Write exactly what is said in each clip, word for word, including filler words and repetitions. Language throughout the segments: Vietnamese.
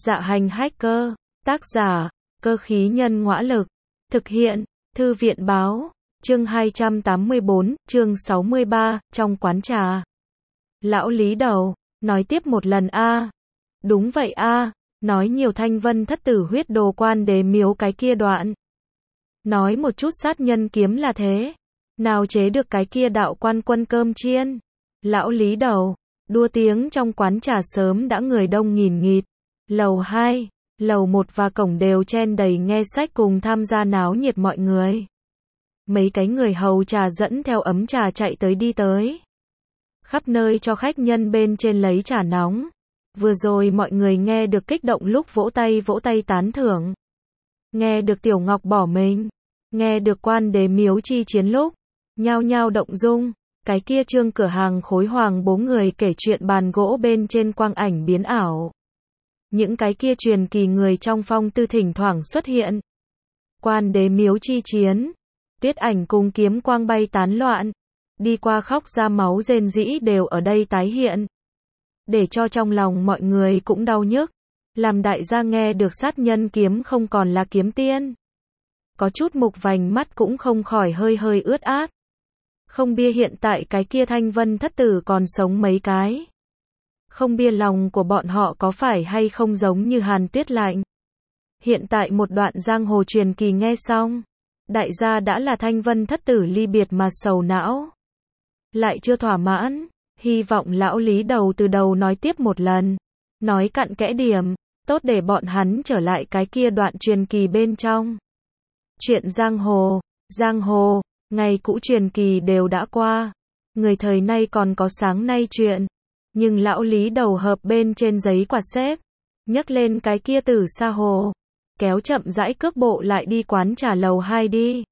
Dạ hành hacker, tác giả, cơ khí nhân ngõa lực, thực hiện, thư viện báo, chương hai trăm tám mươi bốn, chương sáu mươi ba, trong quán trà. Lão Lý đầu, nói tiếp một lần a. Đúng vậy a, nói nhiều thanh vân thất tử huyết đồ quan đế miếu cái kia đoạn. Nói một chút sát nhân kiếm là thế. Nào chế được cái kia đạo quan quân cơm chiên. Lão Lý đầu, đua tiếng trong quán trà sớm đã người đông nghìn nghịt. Lầu hai, lầu một và cổng đều chen đầy nghe sách cùng tham gia náo nhiệt mọi người. Mấy cái người hầu trà dẫn theo ấm trà chạy tới đi tới. Khắp nơi cho khách nhân bên trên lấy trà nóng. Vừa rồi mọi người nghe được kích động lúc vỗ tay vỗ tay tán thưởng. Nghe được Tiểu Ngọc bỏ mình. Nghe được quan đế miếu chi chiến lúc. Nhao nhao động dung. Cái kia trương cửa hàng khối hoàng bố người kể chuyện bàn gỗ bên trên quang ảnh biến ảo. Những cái kia truyền kỳ người trong phong tư thỉnh thoảng xuất hiện. Quan đế miếu chi chiến. Tiết ảnh cùng kiếm quang bay tán loạn. Đi qua khóc ra máu rên rĩ đều ở đây tái hiện. Để cho trong lòng mọi người cũng đau nhức. Làm đại gia nghe được sát nhân kiếm không còn là kiếm tiên. Có chút mục vành mắt cũng không khỏi hơi hơi ướt át. Không bia hiện tại cái kia thanh vân thất tử còn sống mấy cái. Không bia lòng của bọn họ có phải hay không giống như hàn tuyết lạnh. Hiện tại một đoạn giang hồ truyền kỳ nghe xong. Đại gia đã là thanh vân thất tử ly biệt mà sầu não. Lại chưa thỏa mãn. Hy vọng lão Lý đầu từ đầu nói tiếp một lần. Nói cặn kẽ điểm. Tốt để bọn hắn trở lại cái kia đoạn truyền kỳ bên trong. Chuyện giang hồ. Giang hồ. Ngày cũ truyền kỳ đều đã qua. Người thời nay còn có sáng nay chuyện. Nhưng lão Lý đầu hợp bên trên giấy quạt xếp. Nhấc lên cái kia từ xa hồ. Kéo chậm rãi cước bộ lại đi quán trà lầu hai đi.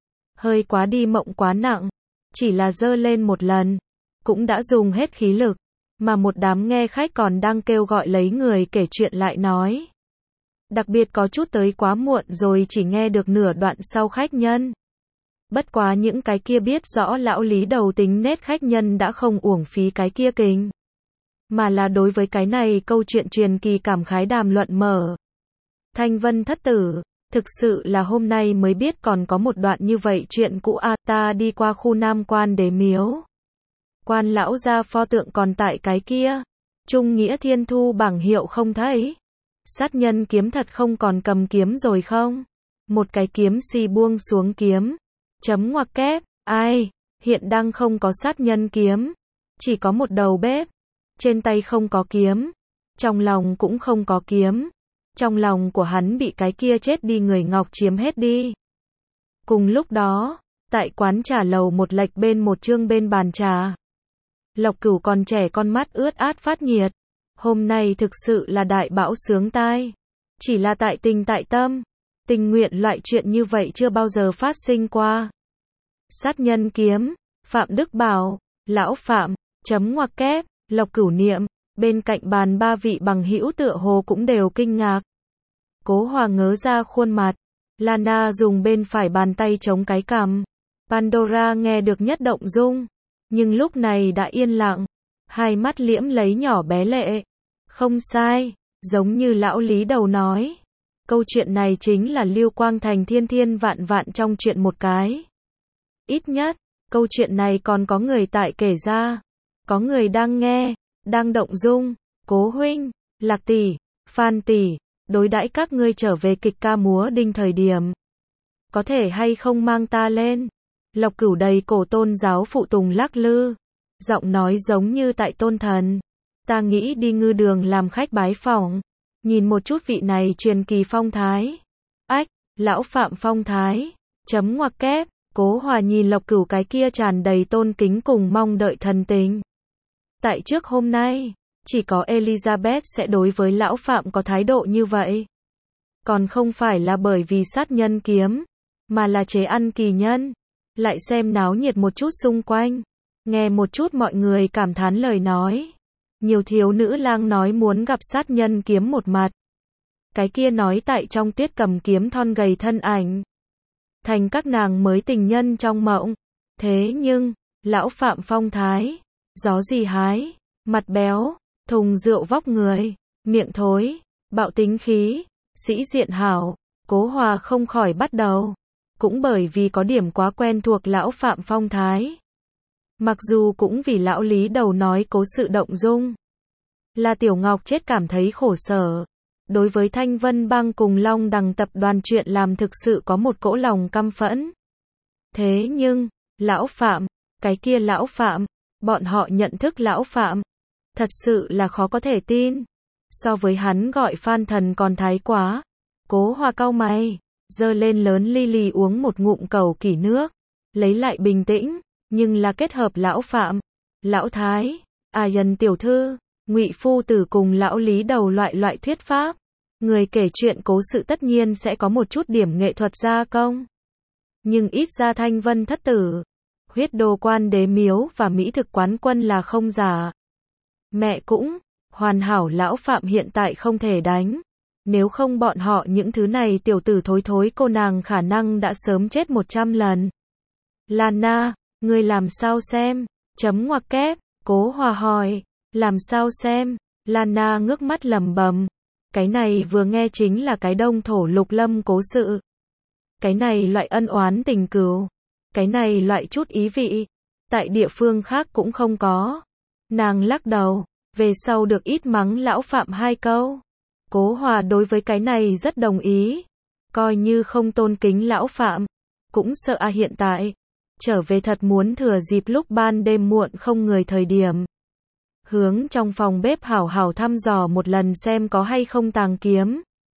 Hơi quá đi mộng quá nặng. Chỉ là dơ lên một lần. Cũng đã dùng hết khí lực. Mà một đám nghe khách còn đang kêu gọi lấy người kể chuyện lại nói. Đặc biệt có chút tới quá muộn rồi chỉ nghe được nửa đoạn sau khách nhân. Bất quá những cái kia biết rõ lão Lý đầu tính nết khách nhân đã không uổng phí cái kia kính. Mà là đối với cái này câu chuyện truyền kỳ cảm khái đàm luận mở. Thanh vân thất tử, thực sự là hôm nay mới biết còn có một đoạn như vậy chuyện cũ a. Ta đi qua khu Nam quan đế miếu. Quan lão gia pho tượng còn tại cái kia. Trung nghĩa thiên thu bảng hiệu không thấy. Sát nhân kiếm thật không còn cầm kiếm rồi không? Một cái kiếm si buông xuống kiếm. Chấm ngoặc kép, ai, hiện đang không có sát nhân kiếm. Chỉ có một đầu bếp. Trên tay không có kiếm. Trong lòng cũng không có kiếm. Trong lòng của hắn bị cái kia chết đi người ngọc chiếm hết đi. Cùng lúc đó, tại quán trà lầu một lệch bên một chương bên bàn trà. Lộc Cửu còn trẻ con mắt ướt át phát nhiệt. Hôm nay thực sự là đại bão sướng tai. Chỉ là tại tình tại tâm. Tình nguyện loại chuyện như vậy chưa bao giờ phát sinh qua. Sát nhân kiếm, Phạm Đức bảo, lão Phạm, chấm ngoặc kép, Lộc Cửu niệm, bên cạnh bàn ba vị bằng hữu tựa hồ cũng đều kinh ngạc. Cố Hòa ngớ ra khuôn mặt, Lana dùng bên phải bàn tay chống cái cằm. Pandora nghe được nhất động dung, nhưng lúc này đã yên lặng, hai mắt liễm lấy nhỏ bé lệ. Không sai, giống như lão Lý đầu nói. Câu chuyện này chính là Lưu Quang Thành thiên thiên vạn vạn trong chuyện một cái. Ít nhất, câu chuyện này còn có người tại kể ra. Có người đang nghe, đang động dung. Cố huynh, Lạc tỷ, Phan tỷ, đối đãi các ngươi trở về kịch ca múa đinh thời điểm. Có thể hay không mang ta lên? Lộc Cửu đầy cổ tôn giáo phụ tùng lắc lư. Giọng nói giống như tại tôn thần. Ta nghĩ đi ngư đường làm khách bái phỏng. Nhìn một chút vị này truyền kỳ phong thái. Ách, lão Phạm phong thái. Chấm ngoặc kép, Cố Hòa nhìn Lộc Cửu cái kia tràn đầy tôn kính cùng mong đợi thần tình. Tại trước hôm nay, chỉ có Elizabeth sẽ đối với lão Phạm có thái độ như vậy. Còn không phải là bởi vì sát nhân kiếm, mà là chế ăn kỳ nhân. Lại xem náo nhiệt một chút xung quanh. Nghe một chút mọi người cảm thán lời nói. Nhiều thiếu nữ lang nói muốn gặp sát nhân kiếm một mặt. Cái kia nói tại trong tuyết cầm kiếm thon gầy thân ảnh. Thành các nàng mới tình nhân trong mộng. Thế nhưng, lão Phạm phong thái, gió gì hái, mặt béo, thùng rượu vóc người, miệng thối, bạo tính khí, sĩ diện hảo, Cố Hòa không khỏi bắt đầu. Cũng bởi vì có điểm quá quen thuộc lão Phạm phong thái. Mặc dù cũng vì lão Lý đầu nói cố sự động dung. Là Tiểu Ngọc chết cảm thấy khổ sở. Đối với Thanh Vân Bang cùng Long Đằng tập đoàn chuyện làm thực sự có một cỗ lòng căm phẫn. Thế nhưng, lão Phạm, cái kia lão Phạm, bọn họ nhận thức lão Phạm. Thật sự là khó có thể tin. So với hắn gọi Phan Thần còn thái quá. Cố Hòa cau mày, giơ lên lớn ly lì uống một ngụm cầu kỷ nước. Lấy lại bình tĩnh, nhưng là kết hợp lão Phạm, lão Thái, à dần tiểu thư, Ngụy phu tử cùng lão Lý đầu loại loại thuyết pháp. Người kể chuyện cố sự tất nhiên sẽ có một chút điểm nghệ thuật gia công. Nhưng ít ra Thanh Vân thất tử, huyết đồ quan đế miếu và mỹ thực quán quân là không giả. Mẹ cũng, hoàn hảo lão Phạm hiện tại không thể đánh. Nếu không bọn họ những thứ này tiểu tử thối thối cô nàng khả năng đã sớm chết một trăm lần. Lana, ngươi làm sao xem? Chấm ngoặc kép, Cố Hòa hỏi, làm sao xem? Lana ngước mắt lẩm bẩm, cái này vừa nghe chính là cái đông thổ lục lâm cố sự. Cái này loại ân oán tình cừu, cái này loại chút ý vị, tại địa phương khác cũng không có. Nàng lắc đầu, về sau được ít mắng lão Phạm hai câu. Cố Hòa đối với cái này rất đồng ý, coi như không tôn kính lão Phạm, cũng sợ à hiện tại, trở về thật muốn thừa dịp lúc ban đêm muộn không người thời điểm. Hướng trong phòng bếp hảo hảo thăm dò một lần xem có hay không tàng kiếm.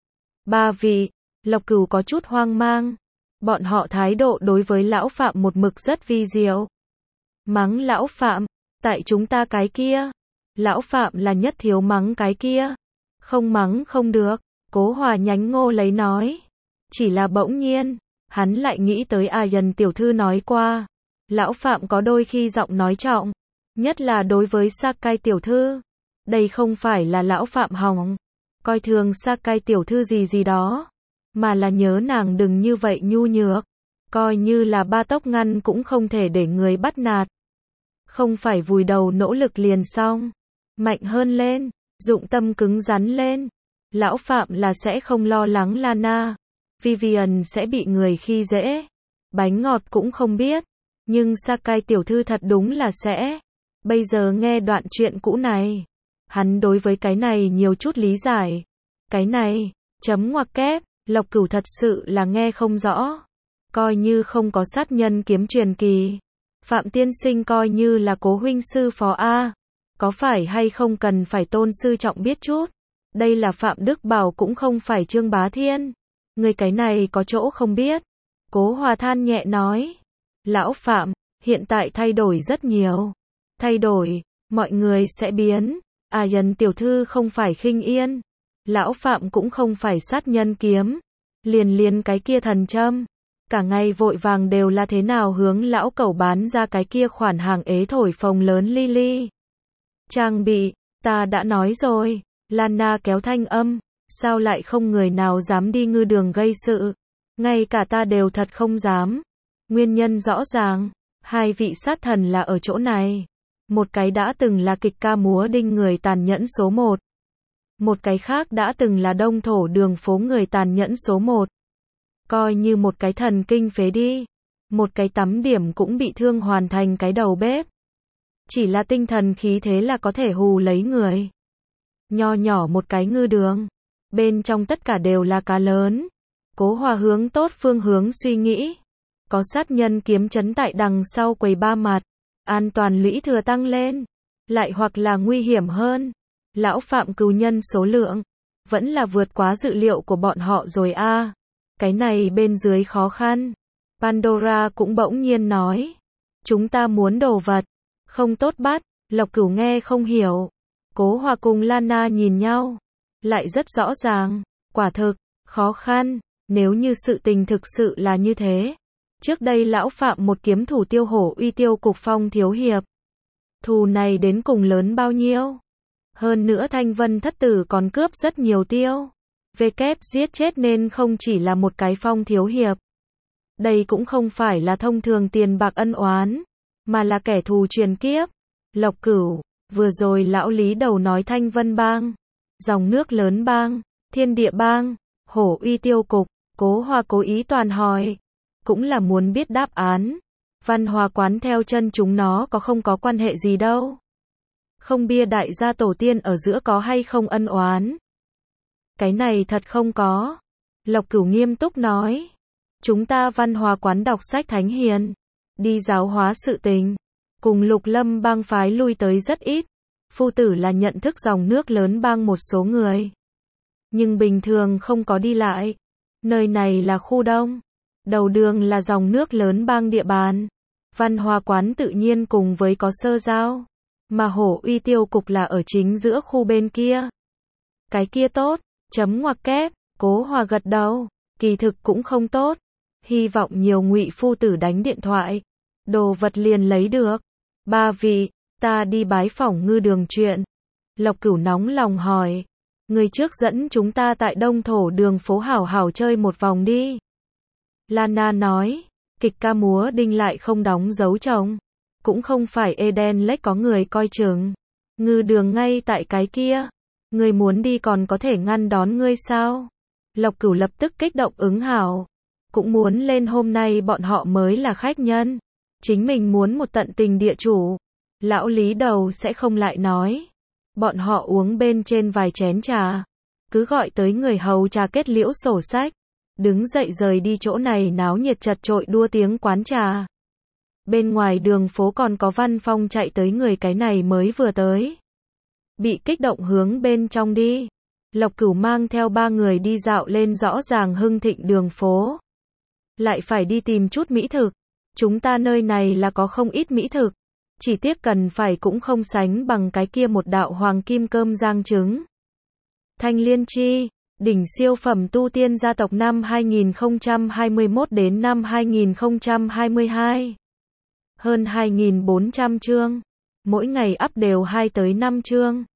Ba vị, Lộc Cửu có chút hoang mang, bọn họ thái độ đối với lão Phạm một mực rất vi diệu. Mắng lão Phạm, tại chúng ta cái kia, lão Phạm là nhất thiếu mắng cái kia. Không mắng không được, Cố Hòa nhánh ngô lấy nói. Chỉ là bỗng nhiên, hắn lại nghĩ tới à dần tiểu thư nói qua. Lão Phạm có đôi khi giọng nói trọng, nhất là đối với Sakai tiểu thư. Đây không phải là lão Phạm hỏng, coi thường Sakai tiểu thư gì gì đó, mà là nhớ nàng đừng như vậy nhu nhược. Coi như là ba tốc ngăn cũng không thể để người bắt nạt. Không phải vùi đầu nỗ lực liền xong, mạnh hơn lên. Dụng tâm cứng rắn lên. Lão Phạm là sẽ không lo lắng Lana, Vivian sẽ bị người khi dễ. Bánh ngọt cũng không biết. Nhưng Sakai tiểu thư thật đúng là sẽ. Bây giờ nghe đoạn chuyện cũ này, hắn đối với cái này nhiều chút lý giải. Cái này, chấm ngoặc kép, Lộc Cửu thật sự là nghe không rõ. Coi như không có sát nhân kiếm truyền kỳ. Phạm tiên sinh coi như là cố huynh sư phó A. Có phải hay không cần phải tôn sư trọng biết chút. Đây là Phạm Đức Bảo cũng không phải Trương Bá Thiên. Người cái này có chỗ không biết. Cố Hòa than nhẹ nói. Lão Phạm, hiện tại thay đổi rất nhiều. Thay đổi, mọi người sẽ biến. À dần tiểu thư không phải khinh yên. Lão Phạm cũng không phải sát nhân kiếm. Liền liền cái kia thần châm. Cả ngày vội vàng đều là thế nào hướng lão cẩu bán ra cái kia khoản hàng ế thổi phồng lớn li li. Trang bị, ta đã nói rồi. Lana kéo thanh âm, sao lại không người nào dám đi ngư đường gây sự. Ngay cả ta đều thật không dám. Nguyên nhân rõ ràng, hai vị sát thần là ở chỗ này. Một cái đã từng là kịch ca múa đinh người tàn nhẫn số một. Một cái khác đã từng là đông thổ đường phố người tàn nhẫn số một. Coi như một cái thần kinh phế đi. Một cái tắm điểm cũng bị thương hoàn thành cái đầu bếp. Chỉ là tinh thần khí thế là có thể hù lấy người. Nho nhỏ một cái ngư đường. Bên trong tất cả đều là cá lớn. Cố Hòa hướng tốt phương hướng suy nghĩ. Có sát nhân kiếm chấn tại đằng sau quầy ba mặt. An toàn lũy thừa tăng lên. Lại hoặc là nguy hiểm hơn. Lão Phạm cừu nhân số lượng. Vẫn là vượt quá dự liệu của bọn họ rồi a. À. Cái này bên dưới khó khăn. Pandora cũng bỗng nhiên nói. Chúng ta muốn đồ vật. Không tốt bắt. Lộc Cửu nghe không hiểu. Cố Hòa cùng Lana nhìn nhau. Lại rất rõ ràng. Quả thực, khó khăn. Nếu như sự tình thực sự là như thế. Trước đây lão Phạm một kiếm thủ tiêu hổ uy tiêu cục phong thiếu hiệp. Thù này đến cùng lớn bao nhiêu? Hơn nữa Thanh Vân thất tử còn cướp rất nhiều tiêu. Về kép giết chết nên không chỉ là một cái phong thiếu hiệp. Đây cũng không phải là thông thường tiền bạc ân oán. Mà là kẻ thù truyền kiếp. Lộc Cửu, vừa rồi lão Lý đầu nói Thanh Vân bang. Dòng nước lớn bang. Thiên Địa Bang, Hổ Uy Tiêu Cục, Cố Hoa cố ý toàn hỏi. Cũng là muốn biết đáp án. Văn Hóa Quán theo chân chúng nó có không có quan hệ gì đâu. Không bia đại gia tổ tiên ở giữa có hay không ân oán. Cái này thật không có. Lộc Cửu nghiêm túc nói. Chúng ta Văn Hóa Quán đọc sách thánh hiền. Đi giáo hóa sự tình. Cùng Lục Lâm bang phái lui tới rất ít. Phu tử là nhận thức dòng nước lớn bang một số người. Nhưng bình thường không có đi lại. Nơi này là khu đông. Đầu đường là dòng nước lớn bang địa bàn. Văn Hóa Quán tự nhiên cùng với có sơ giao. Mà Hổ Uy Tiêu Cục là ở chính giữa khu bên kia. Cái kia tốt, chấm ngoặc kép, Cố Hòa gật đầu, kỳ thực cũng không tốt. Hy vọng nhiều ngụy phu tử đánh điện thoại. Đồ vật liền lấy được. Ba vị, ta đi bái phỏng ngư đường chuyện. Lộc Cửu nóng lòng hỏi. Người trước dẫn chúng ta tại Đông Thổ đường phố hảo hảo chơi một vòng đi. Lana nói, kịch ca múa đinh lại không đóng dấu chồng. Cũng không phải Eden Lake có người coi chừng. Ngư đường ngay tại cái kia. Người muốn đi còn có thể ngăn đón ngươi sao? Lộc Cửu lập tức kích động ứng hảo. Cũng muốn lên hôm nay bọn họ mới là khách nhân. Chính mình muốn một tận tình địa chủ. Lão Lý đầu sẽ không lại nói. Bọn họ uống bên trên vài chén trà. Cứ gọi tới người hầu trà kết liễu sổ sách. Đứng dậy rời đi chỗ này náo nhiệt chật chội đua tiếng quán trà. Bên ngoài đường phố còn có Văn Phong chạy tới người cái này mới vừa tới. Bị kích động hướng bên trong đi. Lộc Cửu mang theo ba người đi dạo lên rõ ràng hưng thịnh đường phố. Lại phải đi tìm chút mỹ thực. Chúng ta nơi này là có không ít mỹ thực. Chỉ tiếc cần phải cũng không sánh bằng cái kia một đạo hoàng kim cơm rang trứng. Thanh Liên Chi, đỉnh siêu phẩm tu tiên gia tộc năm hai nghìn không trăm hai mươi mốt đến năm hai nghìn không trăm hai mươi hai. Hơn hai nghìn bốn trăm chương. Mỗi ngày up đều hai tới năm chương.